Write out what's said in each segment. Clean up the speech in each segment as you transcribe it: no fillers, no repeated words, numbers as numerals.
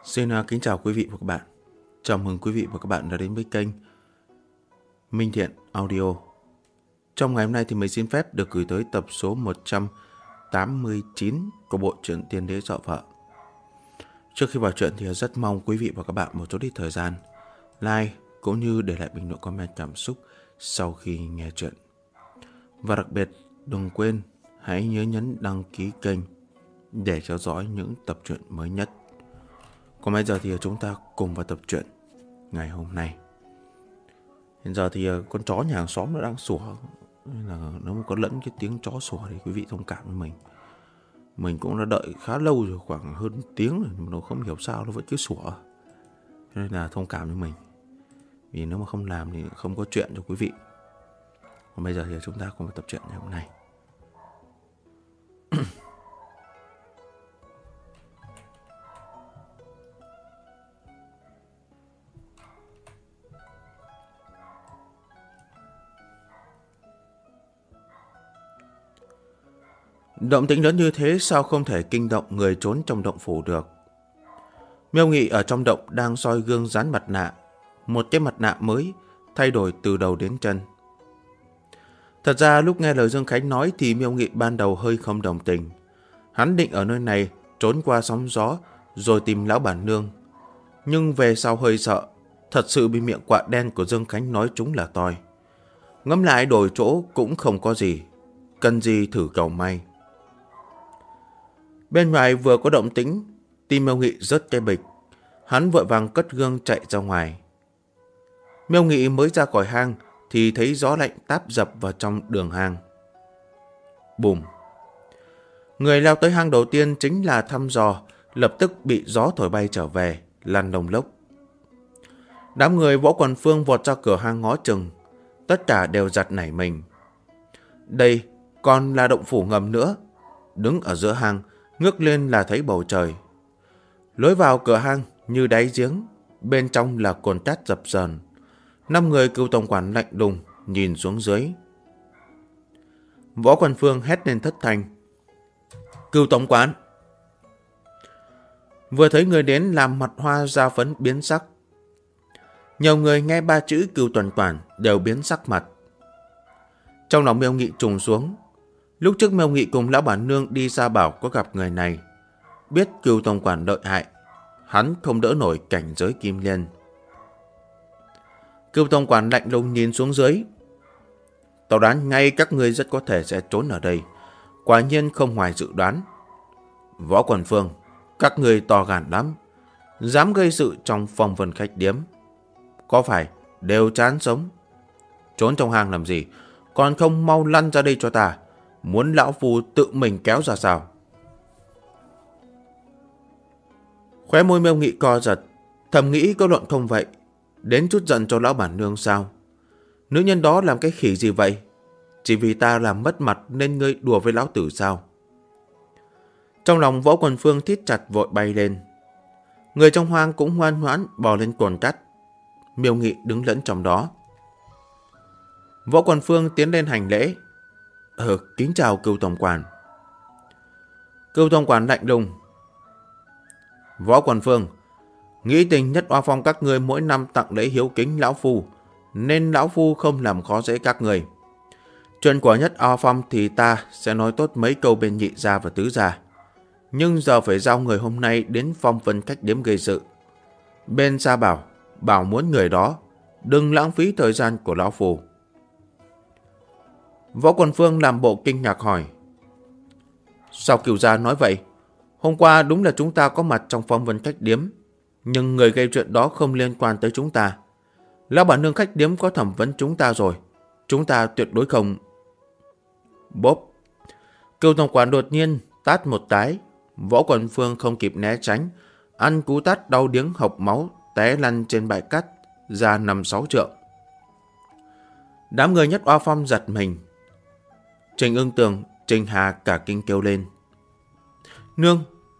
Xin kính chào quý vị và các bạn. Chào mừng quý vị và các bạn đã đến với kênh Minh Thiện Audio. Trong ngày hôm nay thì mình xin phép được gửi tới tập số 189 của bộ truyện Tiên Đế Dọa Vợ. Trước khi vào truyện thì rất mong quý vị và các bạn một chút ít thời gian like cũng như để lại bình luận comment cảm xúc sau khi nghe truyện. Và đặc biệt đừng quên hãy nhớ nhấn đăng ký kênh để theo dõi những tập truyện mới nhất. Còn bây giờ thì chúng ta cùng vào tập truyện ngày hôm nay. Hiện giờ thì con chó nhà hàng xóm nó đang sủa, nên là nếu mà có lẫn cái tiếng chó sủa thì quý vị thông cảm với mình. Mình cũng đã đợi khá lâu rồi, khoảng hơn tiếng rồi, mà nó không hiểu sao nó vẫn cứ sủa. Nên là thông cảm với mình. Vì nếu mà không làm thì không có chuyện cho quý vị. Còn bây giờ thì chúng ta cùng vào tập truyện ngày hôm nay. Động tĩnh lớn như thế sao không thể kinh động người trốn trong động phủ được. Miêu Nghị ở trong động đang soi gương dán mặt nạ. Một cái mặt nạ mới, thay đổi từ đầu đến chân. Thật ra lúc nghe lời Dương Khánh nói thì Miêu Nghị ban đầu hơi không đồng tình. Hắn định ở nơi này trốn qua sóng gió rồi tìm lão bản nương. Nhưng về sau hơi sợ, thật sự bị miệng quạ đen của Dương Khánh nói trúng là toi. Ngẫm lại đổi chỗ cũng không có gì, cần gì thử cầu may. Bên ngoài vừa có động tĩnh, tim Miêu Nghị rớt cái bịch. Hắn vội vàng cất gương chạy ra ngoài. Miêu Nghị mới ra khỏi hang thì thấy gió lạnh táp dập vào trong đường hang. Bùm! Người leo tới hang đầu tiên chính là thăm dò, lập tức bị gió thổi bay trở về, lăn lông lốc. Đám người Võ Quần Phương vọt ra cửa hang ngó chừng, tất cả đều giật nảy mình. Đây còn là động phủ ngầm nữa. Đứng ở giữa hang, ngước lên là thấy bầu trời. Lối vào cửa hang như đáy giếng, bên trong là cồn cát dập dờn. 5 người cựu tổng quản lạnh lùng nhìn xuống dưới. Võ Quần Phương hét lên thất thanh. Cựu tổng quản! Vừa thấy người đến làm mặt hoa da phấn biến sắc. Nhiều người nghe 3 chữ cựu tổng quản đều biến sắc mặt. Trong lòng Miêu Nghị trùng xuống. Lúc trước Miêu Nghị cùng lão bản nương đi ra bảo có gặp người này. Biết cựu tổng quản lợi hại, hắn không đỡ nổi cảnh giới kim liên. Cựu tổng quản lạnh lùng nhìn xuống dưới. Tao đoán ngay các ngươi rất có thể sẽ trốn ở đây. Quả nhiên không ngoài dự đoán. Võ Quần Phương, các ngươi to gan lắm, dám gây sự trong phong vân khách điếm. Có phải đều chán sống? Trốn trong hang làm gì? Còn không mau lăn ra đây cho ta. Muốn lão phu tự mình kéo ra sao? Khóe môi Miêu Nghị co giật, thầm nghĩ có luận không vậy. Đến chút giận cho lão bản nương sao? Nữ nhân đó làm cái khỉ gì vậy? Chỉ vì ta làm mất mặt nên ngươi đùa với lão tử sao? Trong lòng Võ Quần Phương thít chặt vội bay lên. Người trong hoang cũng ngoan ngoãn bò lên cồn cát. Miêu Nghị đứng lẫn trong đó. Võ Quần Phương tiến lên hành lễ. Kính chào cựu tổng quản. Cựu tổng quản lạnh lùng. Võ Quần Phương, nghĩ tình Nhất Oa Phong các ngươi mỗi năm tặng lễ hiếu kính lão phu, nên lão phu không làm khó dễ các người. Chuyện của Nhất Oa Phong thì ta sẽ nói tốt mấy câu bên nhị gia và tứ gia. Nhưng giờ phải giao người hôm nay đến phong vân khách điếm gây sự. Bên gia bảo muốn người đó, đừng lãng phí thời gian của lão phu. Võ Quần Phương làm bộ kinh ngạc hỏi. Sao cửu gia nói vậy? Hôm qua đúng là chúng ta có mặt trong phong vân khách điếm, nhưng người gây chuyện đó không liên quan tới chúng ta. Lão bản nương khách điếm có thẩm vấn chúng ta rồi. Chúng ta tuyệt đối không... Bốp! Cựu tổng quản đột nhiên tát một cái. Võ Quần Phương không kịp né tránh, ăn cú tát đau điếng hộc máu, té lăn trên bãi cát ra 5-6 trượng. Đám người Nhất Oa Phong giật mình. Trình Ưng Tường, Trình Hà cả kinh kêu lên. Nương!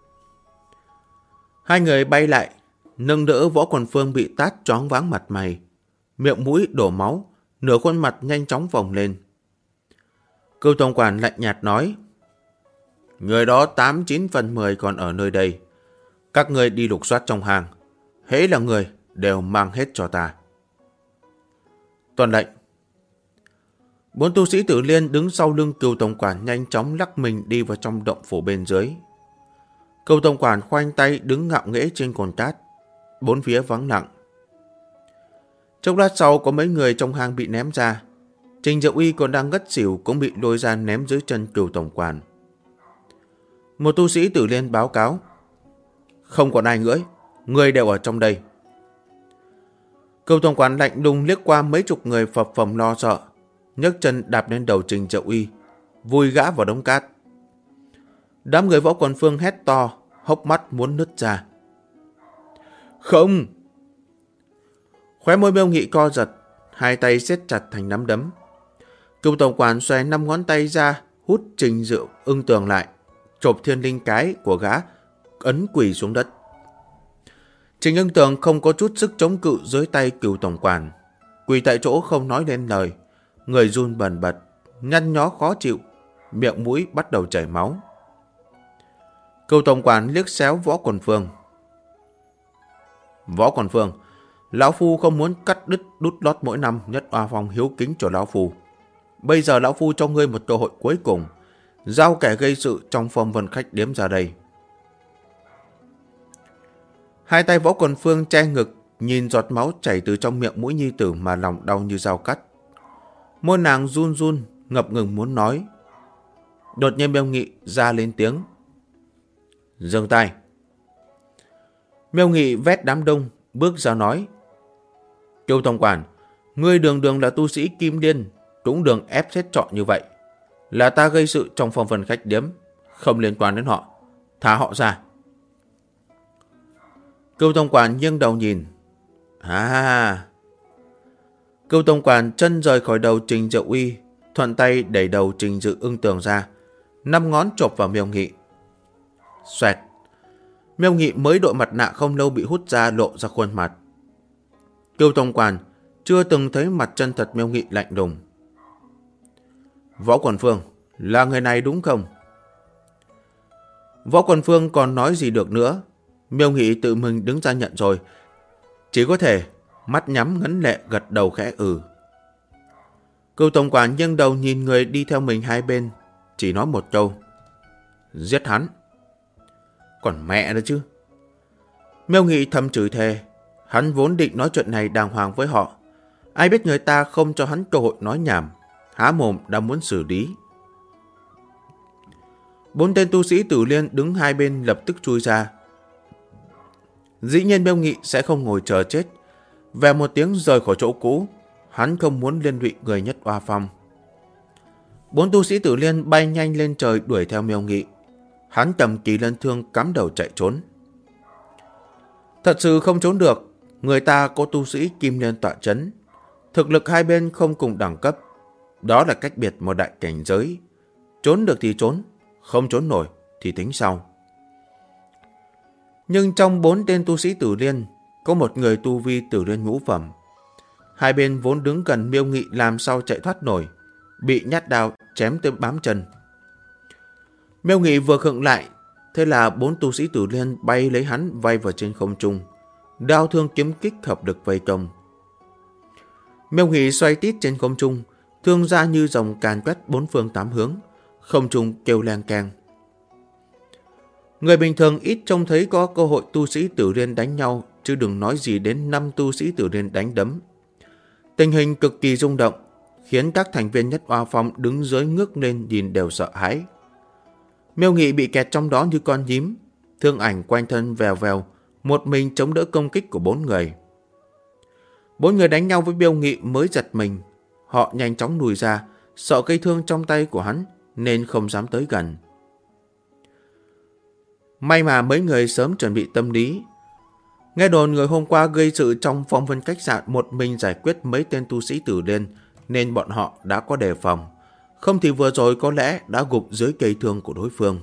Hai người bay lại, nâng đỡ Võ Quần Phương bị tát choáng váng mặt mày. Miệng mũi đổ máu, nửa khuôn mặt nhanh chóng phồng lên. Cựu tổng quản lạnh nhạt nói. Người đó 8-9 phần 10 còn ở nơi đây. Các ngươi đi lục soát trong hang. Hễ là người đều mang hết cho ta. Tuân lệnh. 4 tu sĩ Tử Liên đứng sau lưng Cửu tổng quản nhanh chóng lắc mình đi vào trong động phủ bên dưới. Cửu tổng quản khoanh tay đứng ngạo nghễ trên cồn cát. Bốn phía vắng lặng. Chốc lát sau có mấy người trong hang bị ném ra. Trình Diệu Uy còn đang ngất xỉu cũng bị lôi ra ném dưới chân Cửu tổng quản. Một tu sĩ Tử Liên báo cáo. Không còn ai nữa, người đều ở trong đây. Cửu tổng quản lạnh lùng liếc qua mấy chục người phập phồng lo sợ, nhấc chân đạp lên đầu Trình Diệu Uy, vùi gã vào đống cát. Đám người Võ Quần Phương hét to, hốc mắt muốn nứt ra. Không! Khóe môi Miêu Nghị co giật, hai tay siết chặt thành nắm đấm. Cửu tổng quản xòe 5 ngón tay ra, hút Trình Diệu Ưng Tường lại, chộp thiên linh cái của gã, ấn quỳ xuống đất. Trình Ưng Tường không có chút sức chống cự dưới tay Cửu tổng quản, quỳ tại chỗ không nói lên lời, người run bần bật, nhăn nhó khó chịu, miệng mũi bắt đầu chảy máu. Cửu tổng quản liếc xéo Võ Quần Phương. Võ Quần Phương, lão phu không muốn cắt đứt đút lót mỗi năm Nhất Oa Phong hiếu kính cho lão phu. Bây giờ lão phu cho ngươi một cơ hội cuối cùng, giao kẻ gây sự trong Phong Vân Khách Điếm ra đây. Hai tay Võ Quần Phương che ngực, nhìn giọt máu chảy từ trong miệng mũi nhi tử mà lòng đau như dao cắt. Môi nàng run run, ngập ngừng muốn nói. Đột nhiên Miêu Nghị ra lên tiếng. Dừng tay. Miêu Nghị vét đám đông, bước ra nói. Cửu tổng quản, ngươi đường đường là tu sĩ Kim Liên, cũng đừng ép xét chọn như vậy. Là ta gây sự trong Phong Vân Khách Điếm, không liên quan đến họ. Thả họ ra. Cửu tổng quản nghiêng đầu nhìn. Cửu tổng quản chân rời khỏi đầu Trình Diệu Uy, thuận tay đẩy đầu Trình Diệu Ưng Tường ra, 5 ngón chộp vào Miêu Nghị. Xoẹt. Miêu Nghị mới đội mặt nạ không lâu bị hút ra, lộ ra khuôn mặt. Cửu tổng quản chưa từng thấy mặt chân thật Miêu Nghị lạnh lùng. Võ Quần Phương, là người này đúng không? Võ Quần Phương còn nói gì được nữa. Miêu Nghị tự mình đứng ra nhận rồi, chỉ có thể mắt nhắm ngấn lệ gật đầu khẽ Cửu tổng quản nghiêng đầu nhìn người đi theo mình hai bên, chỉ nói một câu. Giết hắn. Còn mẹ nữa chứ. Miêu Nghị thầm chửi thề, hắn vốn định nói chuyện này đàng hoàng với họ. Ai biết người ta không cho hắn cơ hội nói nhảm, há mồm đã muốn xử lý. 4 tên tu sĩ Tử Liên đứng hai bên lập tức chui ra. Dĩ nhiên Miêu Nghị sẽ không ngồi chờ chết. Về một tiếng rời khỏi chỗ cũ, hắn không muốn liên lụy người Nhất Oa Phong. 4 tu sĩ Tử Liên bay nhanh lên trời đuổi theo Miêu Nghị. Hắn cầm kỳ lân thương cắm đầu chạy trốn. Thật sự không trốn được, người ta có tu sĩ Kim Liên tọa chấn. Thực lực hai bên không cùng đẳng cấp, đó là cách biệt một đại cảnh giới. Trốn được thì trốn, không trốn nổi thì tính sau. Nhưng trong 4 tên tu sĩ Tử Liên, có một người tu vi Tử Liên ngũ phẩm. Hai bên vốn đứng gần Miêu Nghị làm sao chạy thoát nổi, bị nhát đao chém tới bám chân. Miêu Nghị vừa khựng lại, thế là 4 tu sĩ Tử Liên bay lấy hắn vay vào trên không trung, đao thương kiếm kích hợp lực vây công. Miêu Nghị xoay tít trên không trung, thương ra như dòng càn quét 4 phương 8 hướng, không trung kêu leng keng. Người bình thường ít trông thấy có cơ hội tu sĩ Tử Liên đánh nhau, chứ đừng nói gì đến 5 tu sĩ Tử Liên đánh đấm. Tình hình cực kỳ rung động, khiến các thành viên Nhất Oa Phong đứng dưới ngước lên nhìn đều sợ hãi. Miêu Nghị bị kẹt trong đó như con nhím, thương ảnh quanh thân vèo vèo, một mình chống đỡ công kích của 4 người. 4 người đánh nhau với Miêu Nghị mới giật mình, họ nhanh chóng lùi ra, sợ cây thương trong tay của hắn nên không dám tới gần. May mà mấy người sớm chuẩn bị tâm lý. Nghe đồn người hôm qua gây sự trong Phong Vân khách sạn một mình giải quyết mấy tên tu sĩ Tử Liên, nên bọn họ đã có đề phòng. Không thì vừa rồi có lẽ đã gục dưới cây thương của đối phương.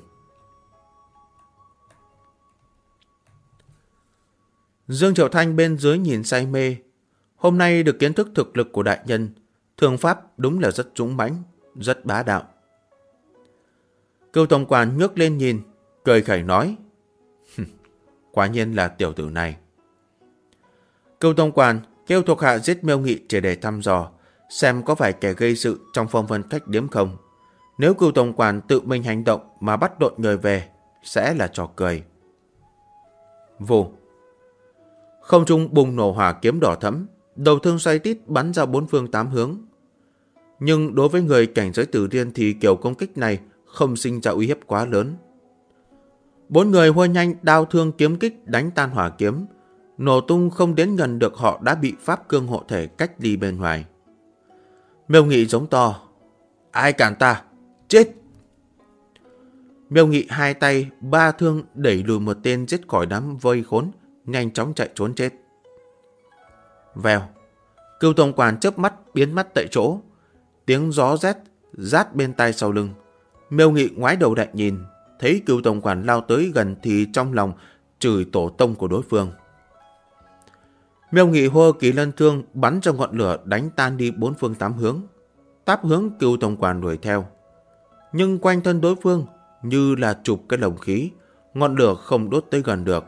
Dương Triệu Thanh bên dưới nhìn say mê. Hôm nay được kiến thức thực lực của đại nhân, thương pháp đúng là rất dũng mãnh, rất bá đạo. Cửu tổng quản ngước lên nhìn, cười khẩy nói. Quả nhiên là tiểu tử này. Cưu Tông Quan kêu thuộc hạ giết Miêu Nghị chỉ để thăm dò, xem có phải kẻ gây sự trong phong vân khách điếm không. Nếu Cưu Tông Quan tự mình hành động mà bắt độn người về, sẽ là trò cười. Vù. Không trung bùng nổ hỏa kiếm đỏ thẫm, đầu thương xoay tít bắn ra bốn phương tám hướng. Nhưng đối với người cảnh giới tử tiên thì kiểu công kích này không sinh ra uy hiếp quá lớn. Bốn người hua nhanh đao thương kiếm kích đánh tan hỏa kiếm, nổ tung không đến gần được họ đã bị pháp cương hộ thể cách ly bên ngoài. Miêu Nghị giống to: ai cản ta, chết! Miêu Nghị hai tay ba thương đẩy lùi một tên giết khỏi đám vây khốn, nhanh chóng chạy trốn chết. Vèo, Cưu Tông Quan chớp mắt biến mất tại chỗ, tiếng gió rét rát bên tai sau lưng. Miêu Nghị ngoái đầu lại nhìn, thấy Cưu Tông Quan lao tới gần thì trong lòng chửi tổ tông của đối phương. Miêu Nghị hô Kỳ Lân thương bắn cho ngọn lửa đánh tan đi bốn phương tám hướng, táp hướng Cưu Tông Quan đuổi theo. Nhưng quanh thân đối phương như là chụp cái lồng khí, ngọn lửa không đốt tới gần được.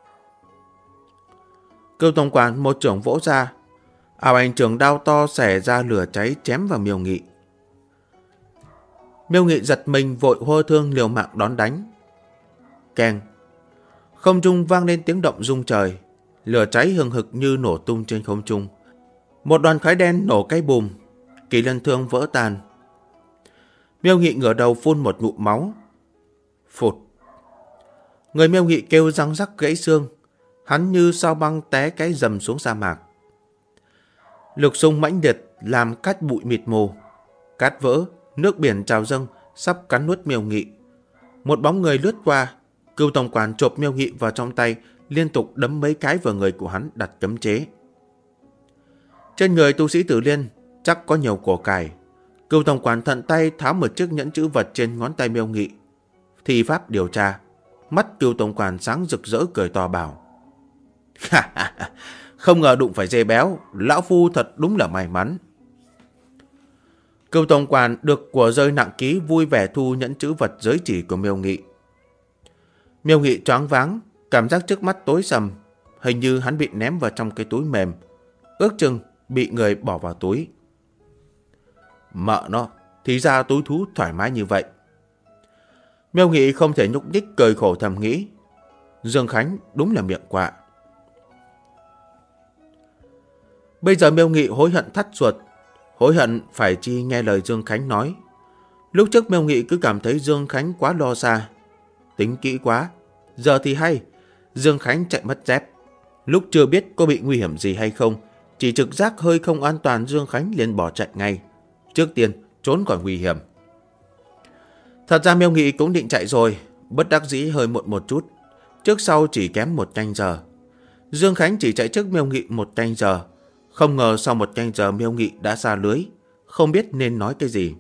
Cưu Tông Quan một chưởng vỗ ra, ảo ảnh trường đao to xẻ ra lửa cháy chém vào Miêu Nghị. Miêu Nghị giật mình vội hô thương liều mạng đón đánh. Keng, không trung vang lên tiếng động rung trời, lửa cháy hừng hực như nổ tung trên không trung. Một đoàn khói đen nổ cái bùm, Kỳ Lân thương vỡ tan. Miêu Nghị ngửa đầu phun một ngụm máu. Phụt. Người Miêu Nghị kêu răng rắc gãy xương, hắn như sao băng té cái rầm xuống sa mạc. Lục xung mãnh liệt làm cát bụi mịt mù, cát vỡ, nước biển trào dâng sắp cắn nuốt Miêu Nghị. Một bóng người lướt qua, Cưu Tông Quan chộp Miêu Nghị vào trong tay, liên tục đấm mấy cái vào người của hắn đặt cấm chế. Trên người tu sĩ Tử Liên chắc có nhiều của cải. Cưu Tông Quan thận tay tháo một chiếc nhẫn chữ vật trên ngón tay Miêu Nghị. Thi pháp điều tra, mắt Cưu Tông Quan sáng rực rỡ cười to bảo: không ngờ đụng phải dê béo, lão phu thật đúng là may mắn. Cưu Tông Quan được của rơi nặng ký vui vẻ thu nhẫn chữ vật giới chỉ của Miêu Nghị. Miêu Nghị choáng váng, cảm giác trước mắt tối sầm, hình như hắn bị ném vào trong cái túi mềm, ước chừng bị người bỏ vào túi. Mợ nó, thì ra túi thú thoải mái như vậy. Miêu Nghị không thể nhúc nhích cười khổ thầm nghĩ, Dương Khánh đúng là miệng quạ. Bây giờ Miêu Nghị hối hận thắt ruột, hối hận phải chi nghe lời Dương Khánh nói. Lúc trước Miêu Nghị cứ cảm thấy Dương Khánh quá lo xa, tính kỹ quá. Giờ thì hay, Dương Khánh chạy mất dép. Lúc chưa biết có bị nguy hiểm gì hay không, chỉ trực giác hơi không an toàn, Dương Khánh liền bỏ chạy ngay. Trước tiên trốn khỏi nguy hiểm. Thật ra Miêu Nghị cũng định chạy rồi, bất đắc dĩ hơi muộn một chút. Trước sau chỉ kém 1 canh giờ. Dương Khánh chỉ chạy trước Miêu Nghị 1 canh giờ. Không ngờ sau 1 canh giờ Miêu Nghị đã ra lưới, không biết nên nói cái gì.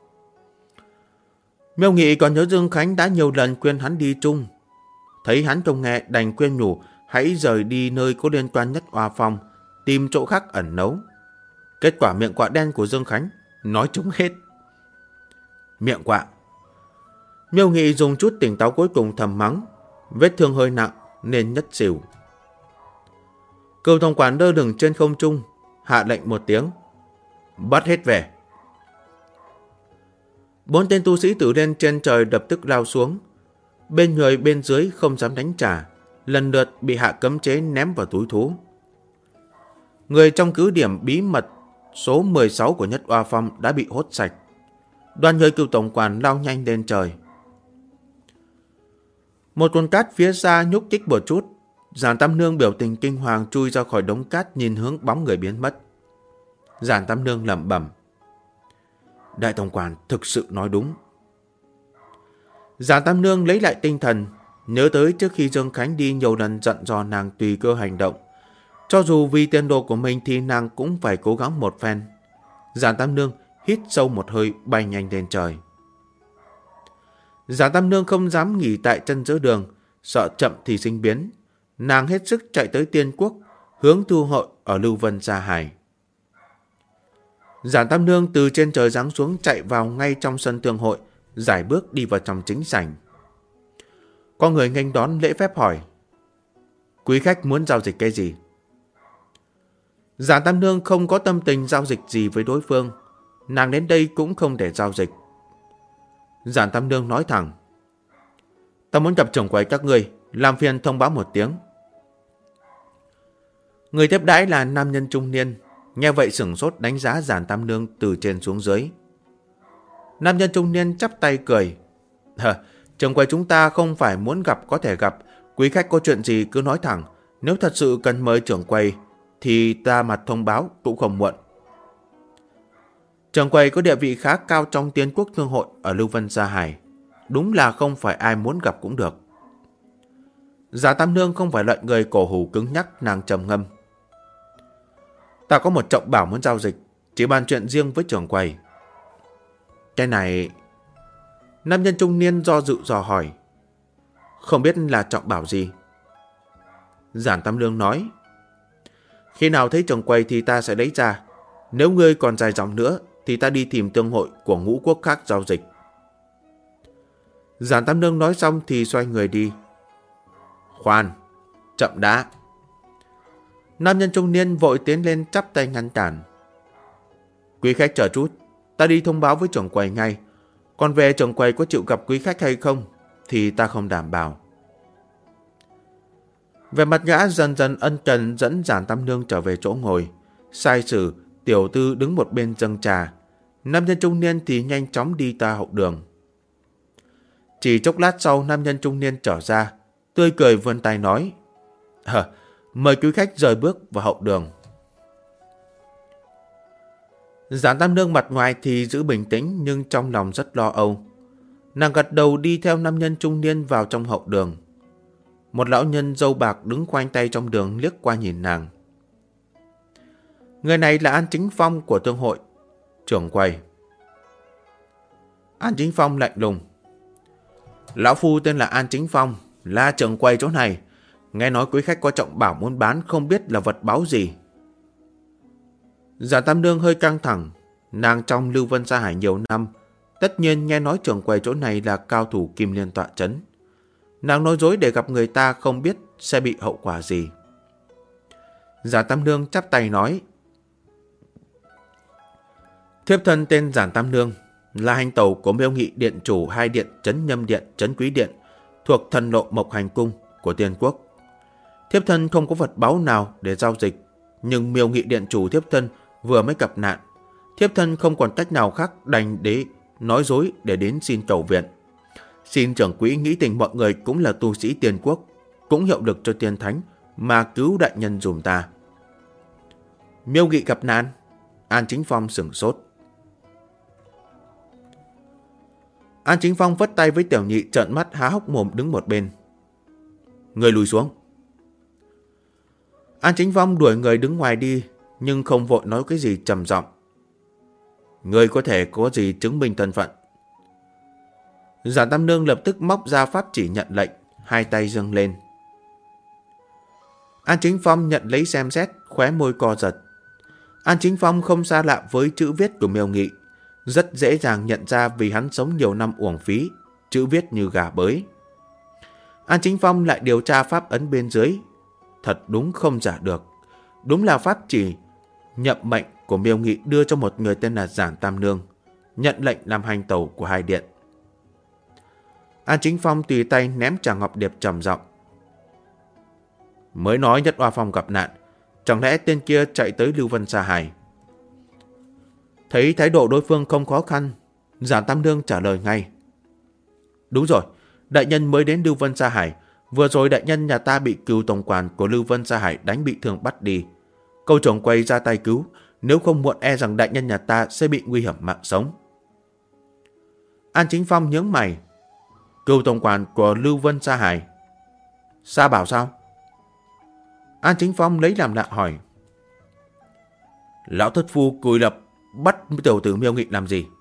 Miêu Nghị còn nhớ Dương Khánh đã nhiều lần khuyên hắn đi chung. Thấy hắn không nghe đành khuyên nhủ hãy rời đi nơi có liên quan nhất Oa Phong, tìm chỗ khác ẩn nấu. Kết quả miệng quạ đen của Dương Khánh nói trúng hết. Miệng quạ. Miêu Nghị dùng chút tỉnh táo cuối cùng thầm mắng, vết thương hơi nặng nên nhất xỉu. Cưu Tông Quan đơ lửng trên không trung, hạ lệnh một tiếng, bắt hết về. 4 tên tu sĩ Tử Liên trên trời lập tức lao xuống. Bên người bên dưới không dám đánh trả, lần lượt bị hạ cấm chế ném vào túi thú. Người trong cứ điểm bí mật số 16 của Nhất Oa Phong đã bị hốt sạch. Đoàn người Cưu Tông Quan lao nhanh lên trời. Một con cát phía xa nhúc nhích một chút, Giản Tam Nương biểu tình kinh hoàng chui ra khỏi đống cát nhìn hướng bóng người biến mất. Giản Tam Nương lẩm bẩm, Đại Tông Quan thực sự nói đúng. Giản Tam Nương lấy lại tinh thần, nhớ tới trước khi Dương Khánh đi nhiều lần dặn dò nàng tùy cơ hành động. Cho dù vì tiền đồ của mình thì nàng cũng phải cố gắng một phen. Giản Tam Nương hít sâu một hơi bay nhanh lên trời. Giản Tam Nương không dám nghỉ tại chân giữa đường, sợ chậm thì sinh biến. Nàng hết sức chạy tới Tiên Quốc, hướng thu hội ở Lưu Vân Sa Hải. Giản Tam Nương từ trên trời giáng xuống chạy vào ngay trong sân thương hội, giải bước đi vào trong chính sảnh. Có người nghênh đón lễ phép hỏi, Quý khách muốn giao dịch cái gì? Giản Tam Nương không có tâm tình giao dịch gì với đối phương. Nàng đến đây cũng không để giao dịch. Giản Tam Nương nói thẳng: ta muốn gặp trưởng quầy các ngươi, làm phiền thông báo một tiếng. Người tiếp đãi là nam nhân trung niên, nghe vậy sửng sốt đánh giá Giản Tam Nương từ trên xuống dưới. Nam nhân trung niên chắp tay cười: trưởng quầy chúng ta không phải muốn gặp có thể gặp, quý khách có chuyện gì cứ nói thẳng, nếu thật sự cần mời trưởng quầy thì ta mặt thông báo cũng không muộn. Trưởng quầy có địa vị khá cao trong Tiên Quốc Thương hội ở Lưu Vân Sa Hải, đúng là không phải ai muốn gặp cũng được. Giản Tam Nương không phải loại người cổ hủ cứng nhắc, nàng trầm ngâm: ta có một trọng bảo muốn giao dịch, chỉ bàn chuyện riêng với trưởng quầy. Cái này... Nam nhân trung niên do dự dò hỏi: không biết là trọng bảo gì? Giản Tam Nương nói: khi nào thấy trưởng quầy thì ta sẽ lấy ra. Nếu ngươi còn dài dòng nữa thì ta đi tìm thương hội của ngũ quốc khác giao dịch. Giản Tam Nương nói xong thì xoay người đi. Khoan, chậm đã. Nam nhân trung niên vội tiến lên chắp tay ngăn cản. Quý khách chờ chút, ta đi thông báo với trưởng quầy ngay. Còn về trưởng quầy có chịu gặp quý khách hay không thì ta không đảm bảo. Về mặt gã dần dần ân cần dẫn Giản Tam Nương trở về chỗ ngồi. Sai sử tiểu tư đứng một bên dâng trà. Nam nhân trung niên thì nhanh chóng đi ta hậu đường. Chỉ chốc lát sau, nam nhân trung niên trở ra, tươi cười vươn tay nói: mời quý khách rời bước vào hậu đường. Giản Tam Nương mặt ngoài thì giữ bình tĩnh nhưng trong lòng rất lo âu. Nàng gật đầu đi theo nam nhân trung niên vào trong hậu đường. Một lão nhân râu bạc đứng khoanh tay trong đường liếc qua nhìn nàng. Người này là An Chính Phong của thương hội, trưởng quầy. An Chính Phong lạnh lùng: lão phu tên là An Chính Phong, là trưởng quầy chỗ này. Nghe nói quý khách có trọng bảo muốn bán, không biết là vật báu gì. Giản Tam Nương hơi căng thẳng. Nàng trong Lưu Vân Sa Hải nhiều năm, tất nhiên nghe nói trưởng quầy chỗ này là cao thủ Kim Liên tọa chấn. Nàng nói dối để gặp người ta không biết sẽ bị hậu quả gì. Giản Tam Nương chắp tay nói: thiếp thân tên Giản Tam Nương, là hành tẩu của Miêu Nghị điện chủ hai điện Trấn Nhâm Điện, Trấn Quý Điện thuộc Thần Lộ Mộc Hành Cung của Tiên Quốc. Thiếp thân không có vật báu nào để giao dịch, nhưng Miêu Nghị điện chủ thiếp thân vừa mới gặp nạn, thiếp thân không còn cách nào khác đành để nói dối để đến xin cầu viện. Xin trưởng quỹ nghĩ tình mọi người cũng là tu sĩ Tiên Quốc, cũng hiệu lực cho tiên thánh mà cứu đại nhân dùm ta. Miêu Nghị gặp nạn? An Chính Phong sửng sốt. An Chính Phong vất tay với tiểu nhị trợn mắt há hốc mồm đứng một bên. Người lùi xuống. An Chính Phong đuổi người đứng ngoài đi, nhưng không vội nói cái gì, trầm giọng: người có thể có gì chứng minh thân phận? Giản Tam Nương lập tức móc ra pháp chỉ nhận lệnh, hai tay dâng lên. An Chính Phong nhận lấy xem xét, khóe môi co giật. An Chính Phong không xa lạ với chữ viết của Miêu Nghị, rất dễ dàng nhận ra vì hắn sống nhiều năm uổng phí, chữ viết như gà bới. An Chính Phong lại điều tra pháp ấn bên dưới, thật đúng không giả được, đúng là pháp chỉ nhậm mệnh của Miêu Nghị đưa cho một người tên là Giản Tam Nương, nhận lệnh làm hành tẩu của hai điện. An Chính Phong tùy tay ném trà ngọc điệp trầm giọng: mới nói Nhất Oa Phong gặp nạn, chẳng lẽ tên kia chạy tới Lưu Vân Sa Hải? Thấy thái độ đối phương không khó khăn, Giản Tam Nương trả lời ngay: đúng rồi, đại nhân mới đến Lưu Vân Sa Hải. Vừa rồi đại nhân nhà ta bị cừu tổng quản của Lưu Vân Sa Hải đánh bị thương bắt đi. Câu trưởng quầy ra tay cứu, nếu không muộn e rằng đại nhân nhà ta sẽ bị nguy hiểm mạng sống. An Chính Phong nhướng mày: cừu tổng quản của Lưu Vân Sa Hải? Sa bảo sao? An Chính Phong lấy làm lạ hỏi: lão thất phu cùi lập bắt tiểu tử Miêu Nghị làm gì?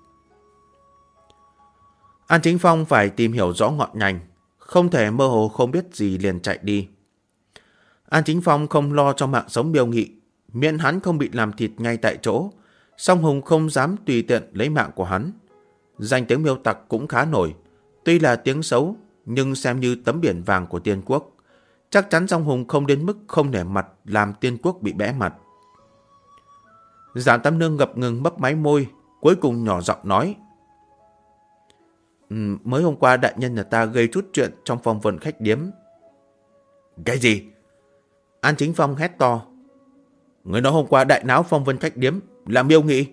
An Chính Phong phải tìm hiểu rõ ngọn ngành, không thể mơ hồ không biết gì liền chạy đi. An Chính Phong không lo cho mạng sống Miêu Nghị, miễn hắn không bị làm thịt ngay tại chỗ, song Hùng không dám tùy tiện lấy mạng của hắn. Danh tiếng Miêu tặc cũng khá nổi, tuy là tiếng xấu nhưng xem như tấm biển vàng của Tiên Quốc, chắc chắn Song Hùng không đến mức không nể mặt làm Tiên Quốc bị bẽ mặt. Giản Tam Nương ngập ngừng mấp máy môi, cuối cùng nhỏ giọng nói. Mới hôm qua đại nhân nhà ta gây chút chuyện trong phong vân khách điếm. Cái gì? An Chính Phong hét to. Người nói hôm qua đại náo phong vân khách điếm là Miêu Nghị.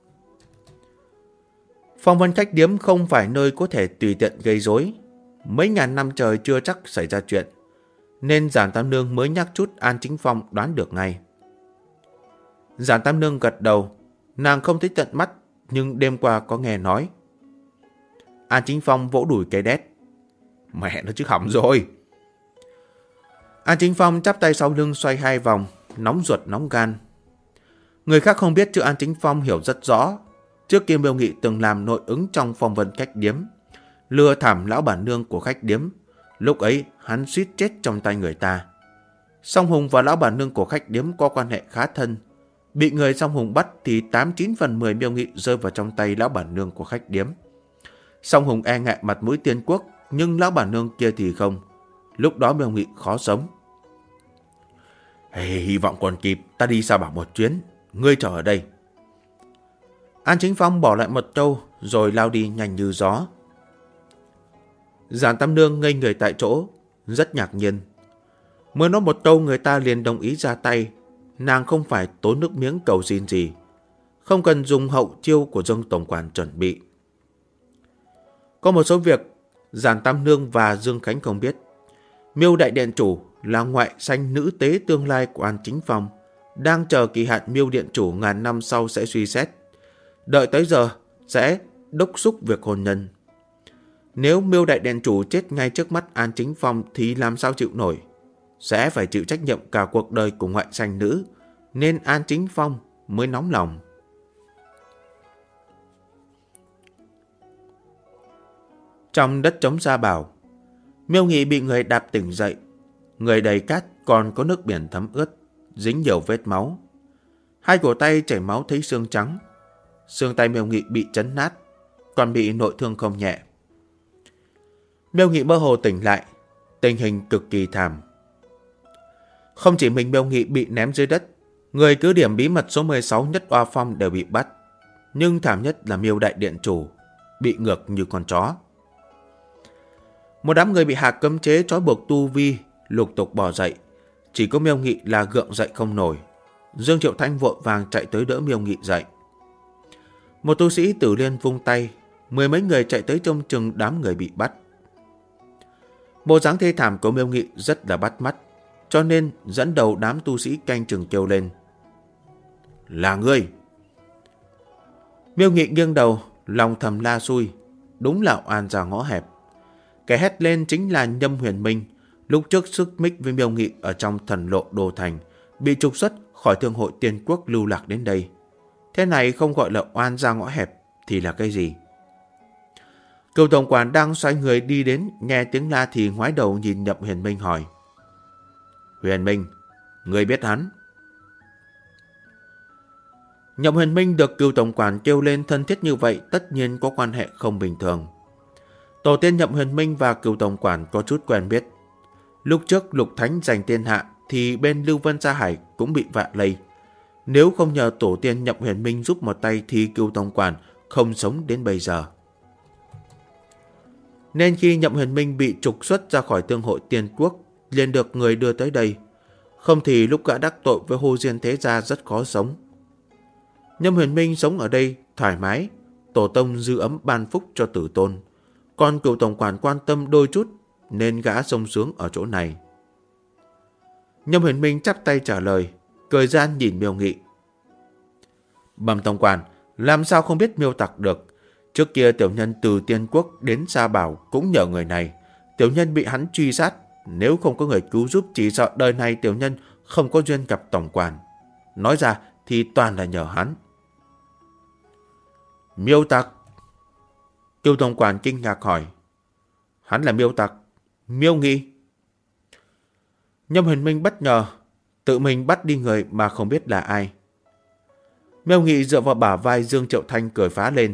Phong vân khách điếm không phải nơi có thể tùy tiện gây rối. Mấy ngàn năm trời chưa chắc xảy ra chuyện, nên Giản Tam Nương mới nhắc chút An Chính Phong đoán được ngay. Giản Tam Nương gật đầu, nàng không thấy tận mắt, nhưng đêm qua có nghe nói. An Chính Phong vỗ đùi cái đét. Mẹ nó chứ hỏng rồi. An Chính Phong chắp tay sau lưng xoay hai vòng, nóng ruột nóng gan. Người khác không biết chứ An Chính Phong hiểu rất rõ. Trước kia Miêu Nghị từng làm nội ứng trong phong vân khách điếm, lừa thảm lão bản nương của khách điếm. Lúc ấy hắn suýt chết trong tay người ta. Song Hùng và lão bản nương của khách điếm có quan hệ khá thân. Bị người Song Hùng bắt thì 89 phần 10 Miêu Nghị rơi vào trong tay lão bản nương của khách điếm. Song Hùng e ngại mặt mũi Tiên Quốc, nhưng lão bản nương kia thì không. Lúc đó Miêu Nghị khó sống. Hy vọng còn kịp, ta đi Sa Bảo một chuyến, ngươi chờ ở đây. An Chính Phong bỏ lại một câu rồi lao đi nhanh như gió. Giản Tam Nương ngây người tại chỗ, rất ngạc nhiên. Mới nói một câu người ta liền đồng ý ra tay. Nàng không phải tốn nước miếng cầu xin gì, không cần dùng hậu chiêu của Dương tổng quản chuẩn bị. Có một số việc Giản Tam Nương và Dương Khánh không biết. Miêu đại điện chủ là ngoại sanh nữ tế tương lai của An Chính Phong, đang chờ kỳ hạn Miêu điện chủ ngàn năm sau sẽ suy xét. Đợi tới giờ sẽ đốc thúc việc hôn nhân. Nếu Miêu đại điện chủ chết ngay trước mắt An Chính Phong thì làm sao chịu nổi, sẽ phải chịu trách nhiệm cả cuộc đời của ngoại sanh nữ, nên An Chính Phong mới nóng lòng. Trong đất trống Sa Bảo, Miêu Nghị bị người đạp tỉnh dậy. Người đầy cát, còn có nước biển thấm ướt, dính nhiều vết máu. Hai cổ tay chảy máu thấy xương trắng. Xương tay Miêu Nghị bị chấn nát, còn bị nội thương không nhẹ. Miêu Nghị mơ hồ tỉnh lại, tình hình cực kỳ thảm. Không chỉ mình Miêu Nghị bị ném dưới đất, người cứ điểm bí mật số 16 Nhất Oa Phong đều bị bắt. Nhưng thảm nhất là Miêu đại điện chủ, bị ngược như con chó. Một đám người bị hạ cấm chế trói buộc tu vi lục tục bỏ dậy, chỉ có Miêu Nghị là gượng dậy không nổi. Dương Triệu Thanh vội vàng chạy tới đỡ Miêu Nghị dậy. Một tu sĩ Tử Liên vung tay, mười mấy người chạy tới trông chừng đám người bị bắt. Bộ dáng thê thảm của Miêu Nghị rất là bắt mắt, cho nên dẫn đầu đám tu sĩ canh chừng kêu lên. Là ngươi! Miêu Nghị nghiêng đầu, lòng thầm la xui, đúng là oan ra ngõ hẹp. Kẻ hét lên chính là Nhâm Huyền Minh, lúc trước sức mích với Miêu Nghị ở trong thần lộ Đô Thành, bị trục xuất khỏi thương hội Tiên Quốc lưu lạc đến đây. Thế này không gọi là oan ra ngõ hẹp thì là cái gì? Cựu tổng quản đang xoay người đi đến, nghe tiếng la thì ngoái đầu nhìn Nhậm Huyền Minh hỏi. Huyền Minh, ngươi biết hắn? Nhậm Huyền Minh được cựu tổng quản kêu lên thân thiết như vậy, tất nhiên có quan hệ không bình thường. Tổ tiên Nhậm Huyền Minh và cựu tổng quản có chút quen biết. Lúc trước Lục Thánh giành thiên hạ thì bên Lưu Vân Sa Hải cũng bị vạ lây. Nếu không nhờ tổ tiên Nhậm Huyền Minh giúp một tay thì cựu tổng quản không sống đến bây giờ. Nên khi Nhậm Huyền Minh bị trục xuất ra khỏi thương hội Tiên Quốc, liền được người đưa tới đây. Không thì lúc gã đắc tội với Hồ Diên Thế Gia rất khó sống. Nhậm Huyền Minh sống ở đây thoải mái, tổ tông dư ấm ban phúc cho tử tôn. Còn cựu tổng quản quan tâm đôi chút nên gã sung sướng ở chỗ này. Nhâm Huyền Minh chắp tay trả lời, cười gian nhìn Miêu Nghị. Bẩm tổng quản, làm sao không biết Miêu tặc được? Trước kia tiểu nhân từ Tiên Quốc đến Sa Bảo cũng nhờ người này. Tiểu nhân bị hắn truy sát, nếu không có người cứu giúp chỉ sợ đời này tiểu nhân không có duyên gặp tổng quản. Nói ra thì toàn là nhờ hắn. Miêu tặc? Cựu tổng quản kinh ngạc hỏi. Hắn là Miêu tặc? Miêu Nghị? Nhâm Huyền Minh bất ngờ, tự mình bắt đi người mà không biết là ai. Miêu Nghị dựa vào bả vai Dương Triệu Thanh cười phá lên.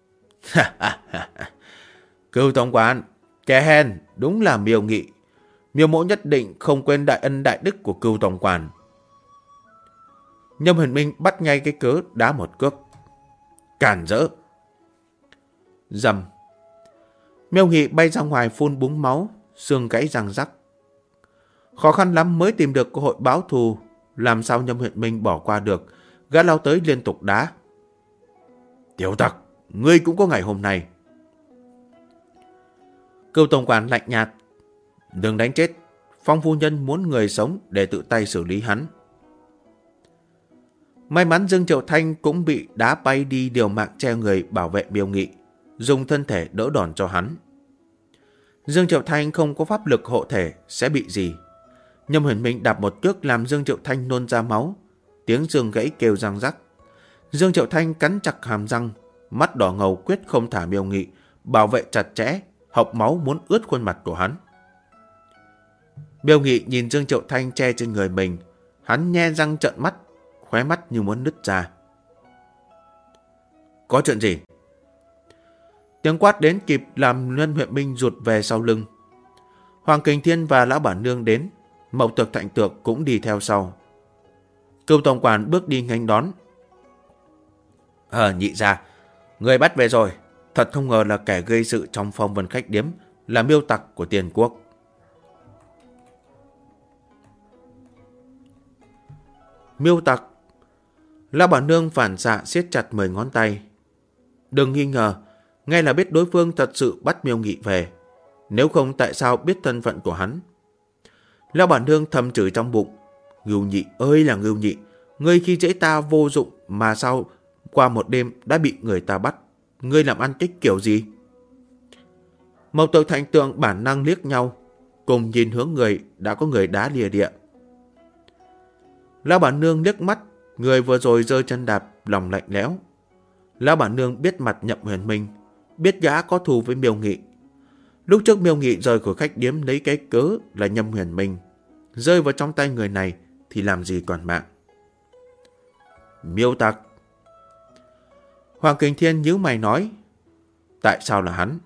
Cựu tổng quản, kẻ hèn đúng là Miêu Nghị. Miêu mẫu nhất định không quên đại ân đại đức của Cưu tổng quản. Nhâm Huyền Minh bắt ngay cái cớ đá một cước. Cản rỡ! Rầm! Miêu Nghị bay ra ngoài phun búng máu, xương gãy răng rắc. Khó khăn lắm mới tìm được cơ hội báo thù, làm sao Nhâm Huyền Minh bỏ qua được, gã lao tới liên tục đá. Tiểu tặc, ngươi cũng có ngày hôm nay. Cưu tổng quản lạnh nhạt. Đừng đánh chết, Phong phu nhân muốn người sống để tự tay xử lý hắn. May mắn Dương Triệu Thanh cũng bị đá bay đi điều mạng che người bảo vệ Miêu Nghị, dùng thân thể đỡ đòn cho hắn. Dương Triệu Thanh không có pháp lực hộ thể sẽ bị gì. Nhâm Huyền Minh đạp một cước làm Dương Triệu Thanh nôn ra máu, tiếng xương gãy kêu răng rắc. Dương Triệu Thanh cắn chặt hàm răng, mắt đỏ ngầu quyết không thả Miêu Nghị, bảo vệ chặt chẽ, hộc máu muốn ướt khuôn mặt của hắn. Miêu Nghị nhìn Dương Triệu Thanh che trên người mình, hắn nhe răng trợn mắt, khóe mắt như muốn nứt ra. Có chuyện gì? Tiếng quát đến kịp làm Nhâm Huyền Minh rụt về sau lưng. Hoàng Kình Thiên và Lão Bản Nương đến, Mộc Thực Thạnh Tượng cũng đi theo sau. Cưu tổng quản bước đi nghênh đón. Nhị gia, người bắt về rồi. Thật không ngờ là kẻ gây sự trong Phong Vân Khách Điếm là Miêu tặc của Tiền Quốc. Miêu tặc! Lão Bản Nương phản xạ siết chặt 10 ngón tay. Đừng nghi ngờ, ngay là biết đối phương thật sự bắt Miêu Nghị về. Nếu không tại sao biết thân phận của hắn? Lão Bản Nương thầm chửi trong bụng. Ngưu Nhị ơi là Ngưu Nhị, ngươi khi dễ ta vô dụng mà sao qua một đêm đã bị người ta bắt. Ngươi làm ăn cách kiểu gì? Mộc Thực Thạnh Tượng bản năng liếc nhau, cùng nhìn hướng người đã có người đá lìa địa. Lão Bản Nương liếc mắt, người vừa rồi giơ chân đạp, lòng lạnh lẽo. Lão Bản Nương biết mặt Nhậm Huyền Minh, biết gã có thù với Miêu Nghị. Lúc trước Miêu Nghị rời khỏi khách điếm lấy cái cớ là Nhâm Huyền Minh, rơi vào trong tay người này thì làm gì còn mạng. Miêu tặc! Hoàng Kình Thiên nhíu mày nói. Tại sao là hắn?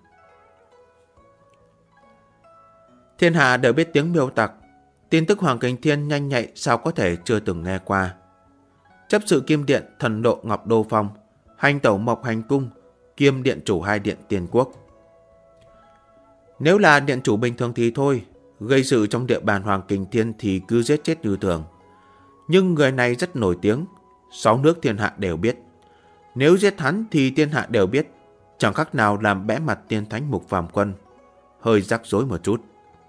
Thiên hạ đều biết tiếng miêu tặc. Tin tức Hoàng Kình Thiên nhanh nhạy sao có thể chưa từng nghe qua. Chấp sự Kim Điện Thần Độ Ngọc Đô Phong, hành tẩu Mộc Hành Cung, kiêm điện chủ 2 điện Tiền Quốc. Nếu là điện chủ bình thường thì thôi, gây sự trong địa bàn Hoàng Kình Thiên thì cứ giết chết như thường. Nhưng người này rất nổi tiếng, 6 nước thiên hạ đều biết. Nếu giết hắn thì thiên hạ đều biết, chẳng khác nào làm bẽ mặt tiên thánh Mục Phàm Quân. Hơi rắc rối một chút.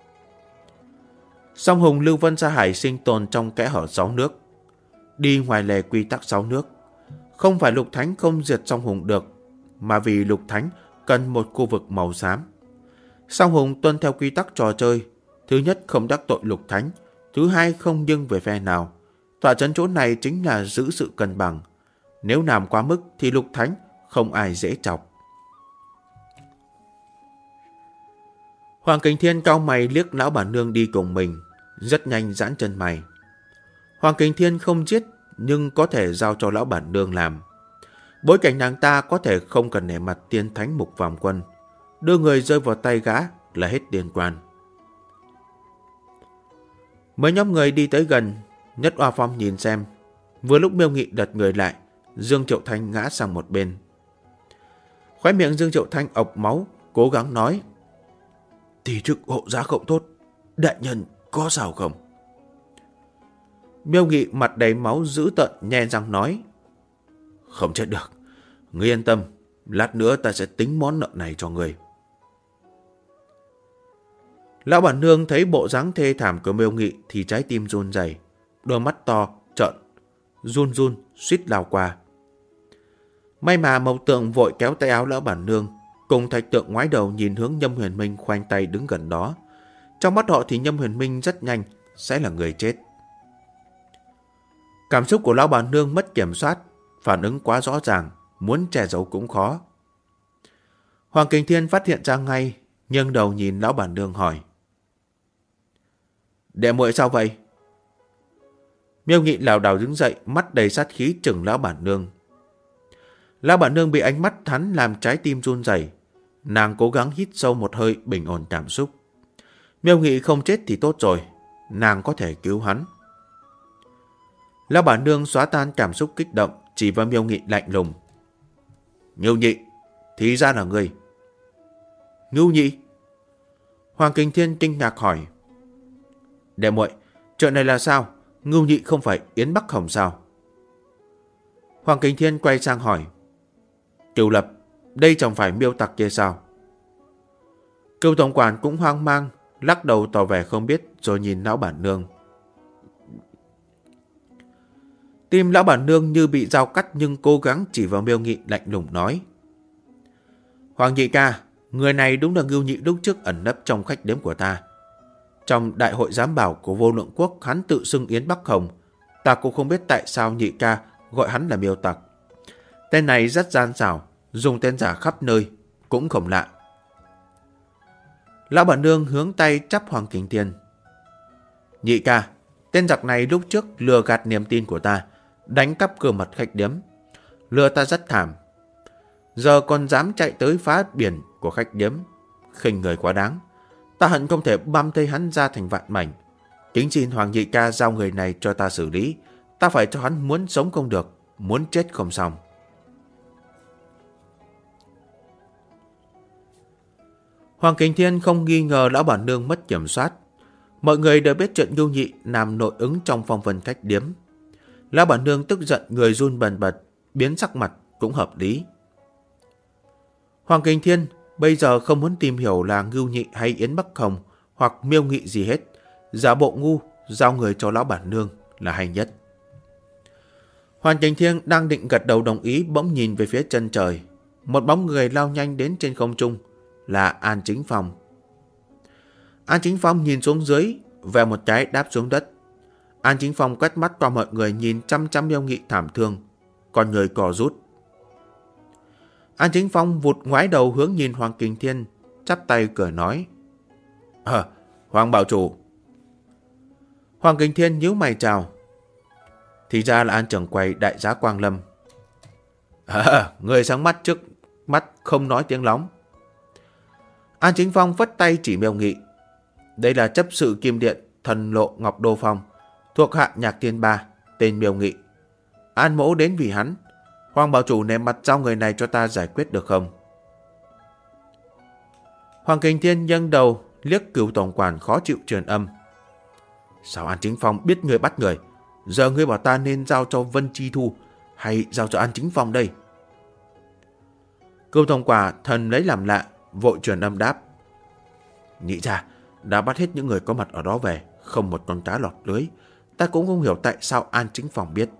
Song Hùng Lưu Vân Sa Hải sinh tồn trong kẽ hở 6 nước, đi ngoài lề quy tắc 6 nước. Không phải Lục Thánh không diệt Song Hùng được, mà vì Lục Thánh cần một khu vực màu xám. Song Hùng tuân theo quy tắc trò chơi, thứ nhất không đắc tội Lục Thánh, thứ hai không nghiêng về phe nào. Tọa trấn chỗ này chính là giữ sự cân bằng. Nếu làm quá mức thì Lục Thánh không ai dễ chọc. Hoàng Kình Thiên cau mày liếc Lão Bản Nương đi cùng mình, rất nhanh giãn chân mày. Hoàng Kình Thiên không giết nhưng có thể giao cho Lão Bản Nương làm. Bối cảnh nàng ta có thể không cần nể mặt tiên thánh Mục Phàm Quân, đưa người rơi vào tay gã là hết liên quan. Mấy nhóm người đi tới gần, Nhất Oa Phong nhìn xem. Vừa lúc Miêu Nghị đật người lại, Dương Triệu Thanh ngã sang một bên. Khóe miệng Dương Triệu Thanh ọc máu, cố gắng nói. Thì chức hộ giá không tốt, đại nhân có sao không? Miêu Nghị mặt đầy máu dữ tợn nhe răng nói. Không chết được, ngươi yên tâm, lát nữa ta sẽ tính món nợ này cho ngươi. Lão Bản Nương thấy bộ dáng thê thảm của Miêu Nghị thì trái tim run rẩy, đôi mắt to trợn, run run suýt lao qua. May mà Mộc Tượng vội kéo tay áo Lão Bản Nương, cùng Thạch Tượng ngoái đầu nhìn hướng Nhâm Huyền Minh khoanh tay đứng gần đó. Trong mắt họ thì Nhâm Huyền Minh rất nhanh sẽ là người chết. Cảm xúc của Lão Bản Nương mất kiểm soát, phản ứng quá rõ ràng, muốn che giấu cũng khó. Hoàng Kình Thiên phát hiện ra ngay, nghiêng đầu nhìn Lão Bản Nương hỏi. Đệ muội sao vậy? Miêu Nghị lảo đảo đứng dậy, mắt đầy sát khí chừng Lão Bản Nương. Lão Bản Nương bị ánh mắt hắn làm trái tim run rẩy, nàng cố gắng hít sâu một hơi bình ổn cảm xúc. Miêu Nghị không chết thì tốt rồi, nàng có thể cứu hắn. Lão bản nương xóa tan cảm xúc kích động, chỉ vào Miêu Nghị lạnh lùng. Ngưu Nhị, thì ra là ngươi. Ngưu Nhị? Hoàng Kình Thiên kinh ngạc hỏi. Đệ muội, chuyện này là sao? Ngưu Nhị không phải Yến Bắc Hồng sao? Hoàng Kình Thiên quay sang hỏi. Cửu Lập, đây chẳng phải Miêu tặc kia sao? Cửu tổng quản cũng hoang mang, lắc đầu tỏ vẻ không biết rồi nhìn lão bản nương. Tim lão bản nương như bị dao cắt nhưng cố gắng chỉ vào Miêu Nghị lạnh lùng nói. Hoàng nhị ca, người này đúng là Ngưu Nhị lúc trước ẩn nấp trong khách điếm của ta. Trong đại hội giám bảo của Vô Lượng Quốc hắn tự xưng Yến Bắc Hồng. Ta cũng không biết tại sao nhị ca gọi hắn là Miêu tặc. Tên này rất gian xảo, dùng tên giả khắp nơi, cũng không lạ. Lão bản nương hướng tay chắp Hoàng Kình Thiên. Nhị ca, tên giặc này lúc trước lừa gạt niềm tin của ta, đánh cắp cửa mật khách điếm, lừa ta rất thảm. Giờ còn dám chạy tới phá biển của khách điếm, khinh người quá đáng. Ta hận không thể băm thây hắn ra thành vạn mảnh. Kính xin Hoàng nhị ca giao người này cho ta xử lý. Ta phải cho hắn muốn sống không được, muốn chết không xong. Hoàng Kình Thiên không nghi ngờ lão bản nương mất kiểm soát. Mọi người đều biết chuyện Ngưu Nhị làm nội ứng trong phong vân khách điếm. Lão bản nương tức giận người run bần bật, biến sắc mặt cũng hợp lý. Hoàng Kình Thiên bây giờ không muốn tìm hiểu là Ngưu Nhị hay Yến Bắc Hồng hoặc Miêu Nghị gì hết. Giả bộ ngu, giao người cho lão bản nương là hay nhất. Hoàng Kình Thiên đang định gật đầu đồng ý bỗng nhìn về phía chân trời. Một bóng người lao nhanh đến trên không trung là An Chính Phong. An Chính Phong nhìn xuống dưới, về một cái đáp xuống đất. An Chính Phong quét mắt qua mọi người nhìn chăm chăm Miêu Nghị thảm thương, con người cò rút. An Chính Phong vụt ngoái đầu hướng nhìn Hoàng Kình Thiên, chắp tay cười nói. Hoàng bảo chủ. Hoàng Kình Thiên nhíu mày chào. Thì ra là An trưởng quầy đại giá Quang Lâm. Người sáng mắt trước mắt không nói tiếng lóng. An Chính Phong vất tay chỉ Miêu Nghị. Đây là chấp sự Kim Điện Thần Lộ Ngọc Đô Phong, thuộc hạ Nhạc Thiên Ba, tên Miêu Nghị. An mỗ đến vì hắn. Hoàng bảo chủ ném mặt giao người này cho ta giải quyết được không? Hoàng Kình Thiên dâng đầu liếc Cửu tổng quản khó chịu truyền âm. Sao An Chính Phong biết người bắt người? Giờ ngươi bảo ta nên giao cho Vân Chi Thu hay giao cho An Chính Phong đây? Cửu tổng quản thần lấy làm lạ, vội truyền âm đáp. Nhị ra, đã bắt hết những người có mặt ở đó về, không một con cá lọt lưới. Ta cũng không hiểu tại sao An Chính Phong biết.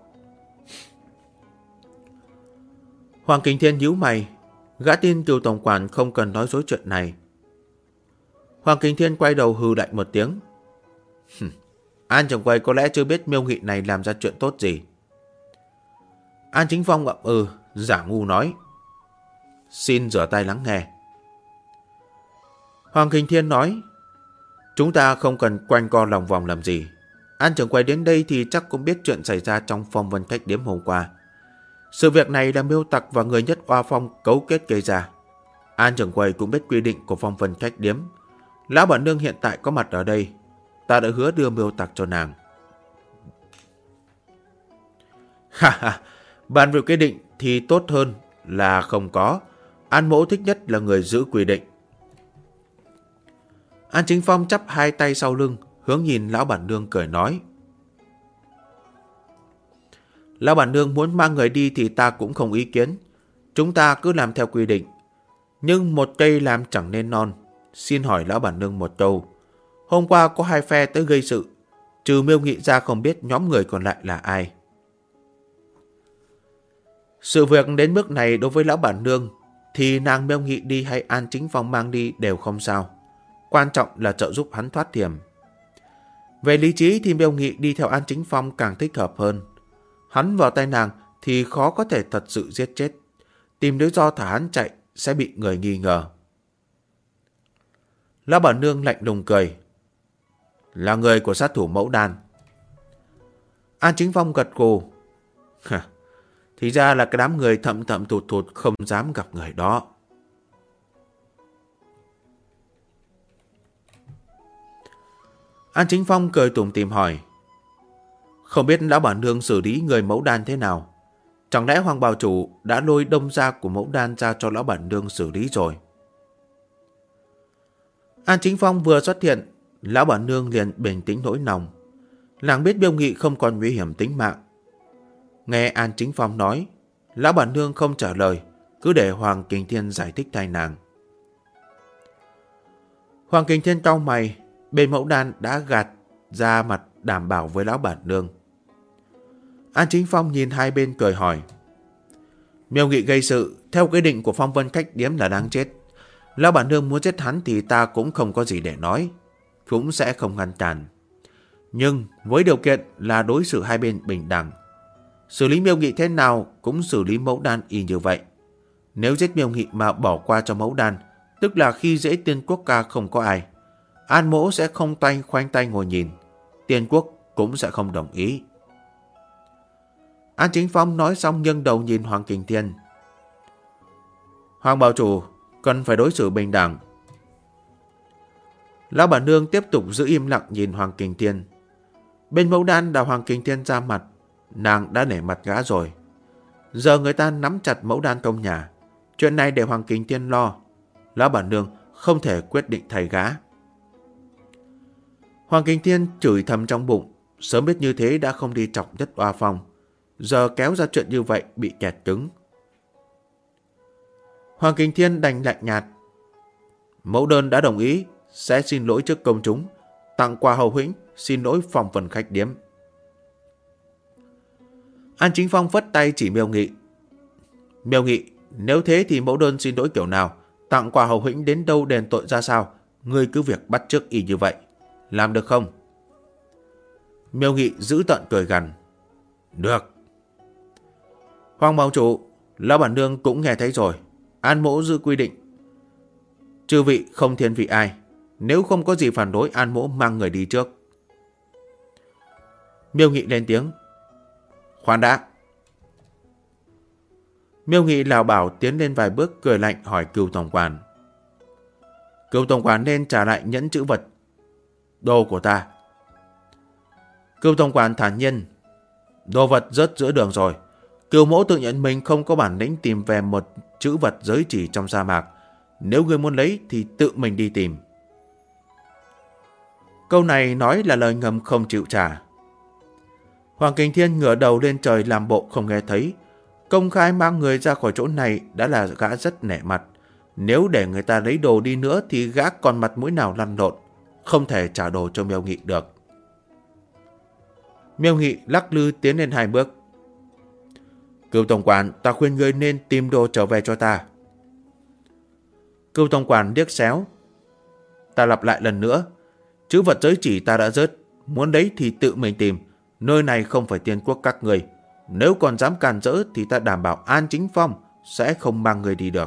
Hoàng Kình Thiên nhíu mày, gã tin Cửu tổng quản không cần nói dối chuyện này. Hoàng Kình Thiên quay đầu hừ lạnh một tiếng. An trưởng quầy có lẽ chưa biết Miêu Nghị này làm ra chuyện tốt gì. An Chính Phong ậm giả ngu nói. Xin rửa tay lắng nghe. Hoàng Kình Thiên nói. Chúng ta không cần quanh co lòng vòng làm gì. An trưởng quầy đến đây thì chắc cũng biết chuyện xảy ra trong phong vân khách điếm hôm qua. Sự việc này là Miêu tặc và người Nhất Oa Phong cấu kết gây ra. An trưởng quầy cũng biết quy định của phong vân khách điếm. Lão bản nương hiện tại có mặt ở đây. Ta đã hứa đưa Miêu tặc cho nàng. Bàn về quy định thì tốt hơn là không có. An mỗ thích nhất là người giữ quy định. An Chính Phong chắp hai tay sau lưng, hướng nhìn lão bản nương cười nói. Lão bản nương muốn mang người đi thì ta cũng không ý kiến. Chúng ta cứ làm theo quy định. Nhưng một cây làm chẳng nên non. Xin hỏi lão bản nương một câu. Hôm qua có hai phe tới gây sự. Trừ Miêu Nghị ra không biết nhóm người còn lại là ai. Sự việc đến bước này đối với lão bản nương thì nàng Miêu Nghị đi hay An Chính Phong mang đi đều không sao. Quan trọng là trợ giúp hắn thoát hiểm. Về lý trí thì Miêu Nghị đi theo An Chính Phong càng thích hợp hơn. Hắn vào tay nàng thì khó có thể thật sự giết chết. Tìm lý do thả hắn chạy sẽ bị người nghi ngờ. Lão bản nương lạnh lùng cười. Là người của sát thủ Mẫu Đan. An Chính Phong gật gù. Thì ra là cái đám người thậm thậm thụt thụt không dám gặp người đó. An Chính Phong cười tủm tỉm hỏi. Không biết lão bản nương xử lý người mẫu đan thế nào? Chẳng lẽ Hoàng Bảo Chủ đã lôi đông gia của mẫu đan ra cho lão bản nương xử lý rồi? An Chính Phong vừa xuất hiện, lão bản nương liền bình tĩnh nỗi lòng. Nàng biết Miêu Nghị không còn nguy hiểm tính mạng. Nghe An Chính Phong nói, lão bản nương không trả lời, cứ để Hoàng Kình Thiên giải thích thay nàng. Hoàng Kình Thiên cau mày, bên mẫu đan đã gạt ra mặt đảm bảo với lão bản nương. An Chính Phong nhìn hai bên cười hỏi. Miêu Nghị gây sự, theo quy định của Phong Vân Khách Điếm là đáng chết. Lão bản nương muốn giết hắn thì ta cũng không có gì để nói, cũng sẽ không ngăn cản. Nhưng với điều kiện là đối xử hai bên bình đẳng. Xử lý Miêu Nghị thế nào cũng xử lý mẫu đan y như vậy. Nếu giết Miêu Nghị mà bỏ qua cho mẫu đan, tức là khi dễ Tiên Quốc ca không có ai. An Mỗ sẽ không khoanh tay ngồi nhìn, Tiên Quốc cũng sẽ không đồng ý. An Chính Phong nói xong nghiêng đầu nhìn Hoàng Kình Thiên. Hoàng Bảo Chủ cần phải đối xử bình đẳng. Lão bản nương tiếp tục giữ im lặng nhìn Hoàng Kình Thiên. Bên mẫu đan đã Hoàng Kình Thiên ra mặt, nàng đã nể mặt gã rồi. Giờ người ta nắm chặt mẫu đan trong nhà, chuyện này để Hoàng Kình Thiên lo. Lão bản nương không thể quyết định thay gã. Hoàng Kình Thiên chửi thầm trong bụng, sớm biết như thế đã không đi chọc Nhất Oa Phong. Giờ kéo ra chuyện như vậy bị kẹt cứng. Hoàng Kình Thiên đành lạnh nhạt. Mẫu đơn đã đồng ý, sẽ xin lỗi trước công chúng, tặng quà hầu hĩnh, xin lỗi Phong Vân Khách Điếm. An Chính Phong vất tay chỉ Miêu Nghị. Miêu Nghị, nếu thế thì mẫu đơn xin lỗi kiểu nào, tặng quà hầu hĩnh đến đâu đền tội ra sao, ngươi cứ việc bắt chước y như vậy, làm được không? Miêu Nghị giữ tận cười gằn. Được. Hoàng Bảo Chủ, lão bản nương cũng nghe thấy rồi, An Mỗ giữ quy định. Chư vị không thiên vị ai, nếu không có gì phản đối, An Mỗ mang người đi trước. Miêu Nghị lên tiếng. Khoan đã. Miêu Nghị lảo bảo tiến lên vài bước cười lạnh hỏi Cửu tổng quản. Cửu tổng quản nên trả lại nhẫn chữ vật đồ của ta. Cửu tổng quản thản nhiên. Đồ vật rớt giữa đường rồi. Cửu mỗ tự nhận mình không có bản lĩnh tìm về một chữ vật giới chỉ trong sa mạc. Nếu ngươi muốn lấy thì tự mình đi tìm. Câu này nói là lời ngầm không chịu trả. Hoàng Kình Thiên ngửa đầu lên trời làm bộ không nghe thấy. Công khai mang người ra khỏi chỗ này đã là gã rất nể mặt. Nếu để người ta lấy đồ đi nữa thì gã còn mặt mũi nào lăn lộn, không thể trả đồ cho Miêu Nghị được. Miêu Nghị lắc lư tiến lên hai bước. Cửu tổng quản, ta khuyên ngươi nên tìm đồ trở về cho ta. Cửu tổng quản điếc xéo. Ta lặp lại lần nữa, chữ vật giới chỉ ta đã rớt, muốn lấy thì tự mình tìm, nơi này không phải Tiên Quốc các người. Nếu còn dám cản rỡ thì ta đảm bảo An Chính Phong sẽ không mang người đi được.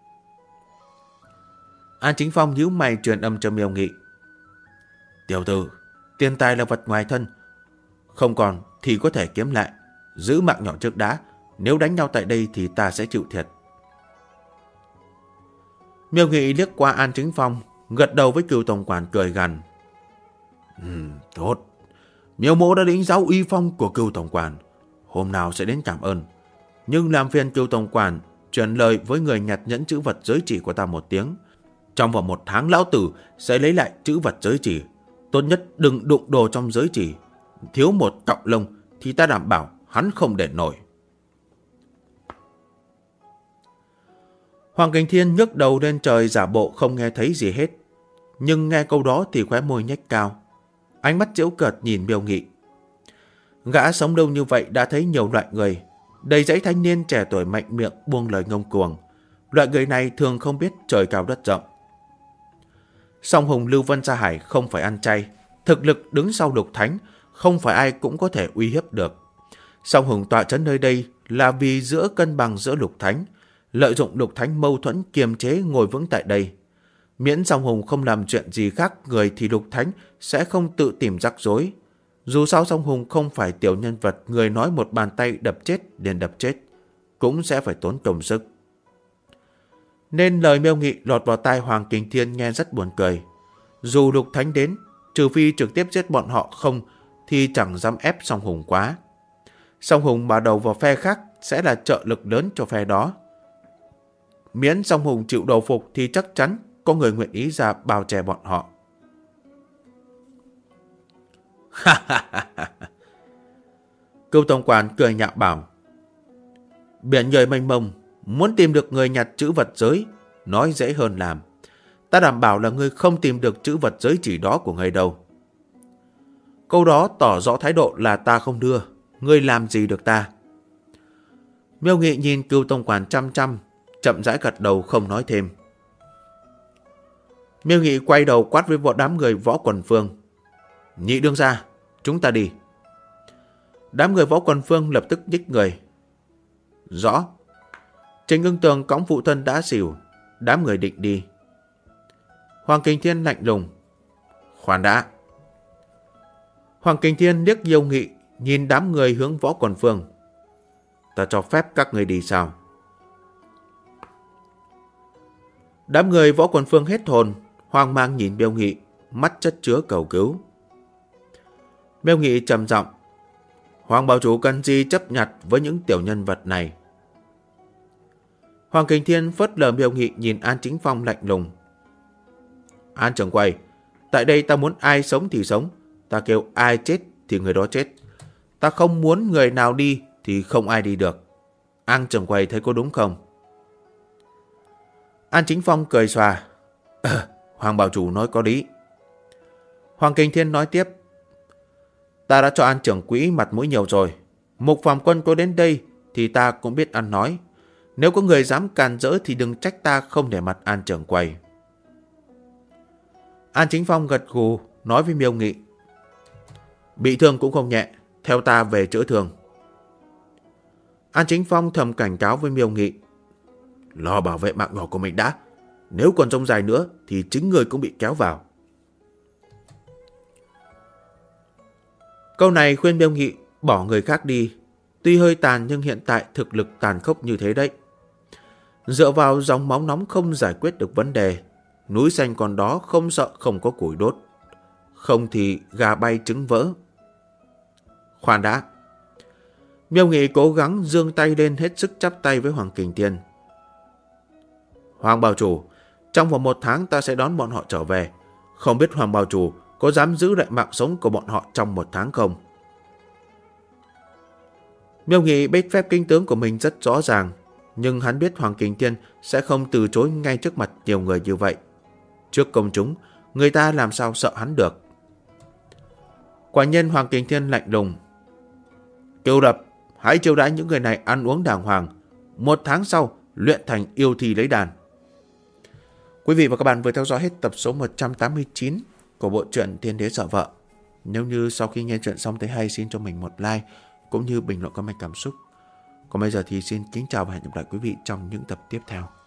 An Chính Phong nhíu mày truyền âm cho Miêu Nghị. Tiểu tử, tiền tài là vật ngoài thân, không còn thì có thể kiếm lại, giữ mạng nhỏ trước đã. Nếu đánh nhau tại đây thì ta sẽ chịu thiệt. Miêu Nghị liếc qua An Chính Phong, gật đầu với Cửu tổng quản cười gằn. Tốt, Miêu mỗ đã lĩnh giáo uy phong của Cửu tổng quản, hôm nào sẽ đến cảm ơn. Nhưng làm phiền Cửu tổng quản truyền lời với người nhặt nhẫn chữ vật giới chỉ của ta một tiếng. Trong vòng 1 tháng lão tử sẽ lấy lại chữ vật giới chỉ. Tốt nhất đừng đụng đồ trong giới chỉ. Thiếu một cọng lông thì ta đảm bảo hắn không để nổi. Hoàng Kình Thiên nhấc đầu lên trời giả bộ không nghe thấy gì hết. Nhưng nghe câu đó thì khóe môi nhếch cao. Ánh mắt giễu cợt nhìn Miêu Nghị. Gã sống lâu như vậy đã thấy nhiều loại người. Đầy dãy thanh niên trẻ tuổi mạnh miệng buông lời ngông cuồng. Loại người này thường không biết trời cao đất rộng. Song hùng Lưu Vân Sa Hải không phải ăn chay. Thực lực đứng sau Lục Thánh, không phải ai cũng có thể uy hiếp được. Song hùng tọa trấn nơi đây là vì giữa cân bằng giữa Lục Thánh, lợi dụng Lục Thánh mâu thuẫn kiềm chế ngồi vững tại đây. Miễn Song hùng không làm chuyện gì khác người thì Lục Thánh sẽ không tự tìm rắc rối. Dù sao Song hùng không phải tiểu nhân vật người nói một bàn tay đập chết liền đập chết, cũng sẽ phải tốn công sức. Nên lời Miêu Nghị lọt vào tai Hoàng Kình Thiên nghe rất buồn cười. Dù Lục Thánh đến, trừ phi trực tiếp giết bọn họ không thì chẳng dám ép Song Hùng quá. Song Hùng mà đầu vào phe khác sẽ là trợ lực lớn cho phe đó. Miễn Song Hùng chịu đầu phục thì chắc chắn có người nguyện ý ra bao che bọn họ. Cưu tổng quản cười nhạo bảo, biển người mênh mông, muốn tìm được người nhặt chữ vật giới nói dễ hơn làm. Ta đảm bảo là ngươi không tìm được chữ vật giới chỉ đó của ngươi đâu. Câu đó tỏ rõ thái độ là ta không đưa, ngươi làm gì được ta. Miêu Nghị nhìn Cưu tổng quản chăm chăm, chậm rãi gật đầu không nói thêm. Miêu Nghị quay đầu quát với đám người Võ Quần Phương, Nhị đương gia, chúng ta đi. Đám người Võ Quần Phương lập tức nhích người. Rõ. Trình Ưng Tường cõng phụ thân đã xỉu, đám người định đi. Hoàng Kình Thiên lạnh lùng, khoan đã. Hoàng Kình Thiên liếc Miêu Nghị, nhìn đám người hướng Võ Quần Phương. Ta cho phép các người đi sao? Đám người Võ Quần Phương hết hồn, hoang mang nhìn Miêu Nghị, mắt chất chứa cầu cứu. Miêu Nghị trầm giọng, Hoàng bảo chủ cần gì chấp nhặt với những tiểu nhân vật này. Hoàng Kình Thiên phớt lờ Miêu Nghị, nhìn An Chính Phong lạnh lùng. An trưởng quầy, tại đây ta muốn ai sống thì sống, ta kêu ai chết thì người đó chết. Ta không muốn người nào đi thì không ai đi được. An trưởng quầy thấy có đúng không? An Chính Phong cười xòa. Hoàng bảo chủ nói có lý. Hoàng Kình Thiên nói tiếp. Ta đã cho An trưởng quỹ mặt mũi nhiều rồi. Mục Phạm Quân có đến đây thì ta cũng biết ăn nói. Nếu có người dám càn rỡ thì đừng trách ta không để mặt An trưởng quầy. An Chính Phong gật gù nói với Miêu Nghị. Bị thương cũng không nhẹ, theo ta về chữa thương. An Chính Phong thầm cảnh cáo với Miêu Nghị. Lo bảo vệ mạng nhỏ của mình đã. Nếu còn rông dài nữa thì chính người cũng bị kéo vào. Câu này khuyên Miêu Nghị bỏ người khác đi. Tuy hơi tàn nhưng hiện tại thực lực tàn khốc như thế đấy. Dựa vào dòng máu nóng không giải quyết được vấn đề. Núi xanh còn đó không sợ không có củi đốt. Không thì gà bay trứng vỡ. Khoan đã. Miêu Nghị cố gắng giương tay lên, hết sức chắp tay với Hoàng Kình Thiên. Hoàng bảo chủ, trong vòng 1 tháng ta sẽ đón bọn họ trở về. Không biết Hoàng bảo chủ có dám giữ lại mạng sống của bọn họ trong 1 tháng không? Miêu Nghị biết phép kinh tướng của mình rất rõ ràng, nhưng hắn biết Hoàng Kình Thiên sẽ không từ chối ngay trước mặt nhiều người như vậy. Trước công chúng, người ta làm sao sợ hắn được. Quả nhiên Hoàng Kình Thiên lạnh lùng. Kiều Đập, hãy chiêu đãi những người này ăn uống đàng hoàng. 1 tháng sau, luyện thành yêu thi lấy đàn. Quý vị và các bạn vừa theo dõi hết tập số 189 của bộ truyện Thiên Đế Sợ Vợ. Nếu như sau khi nghe chuyện xong thấy hay, xin cho mình một like cũng như bình luận comment cảm xúc. Còn bây giờ thì xin kính chào và hẹn gặp lại quý vị trong những tập tiếp theo.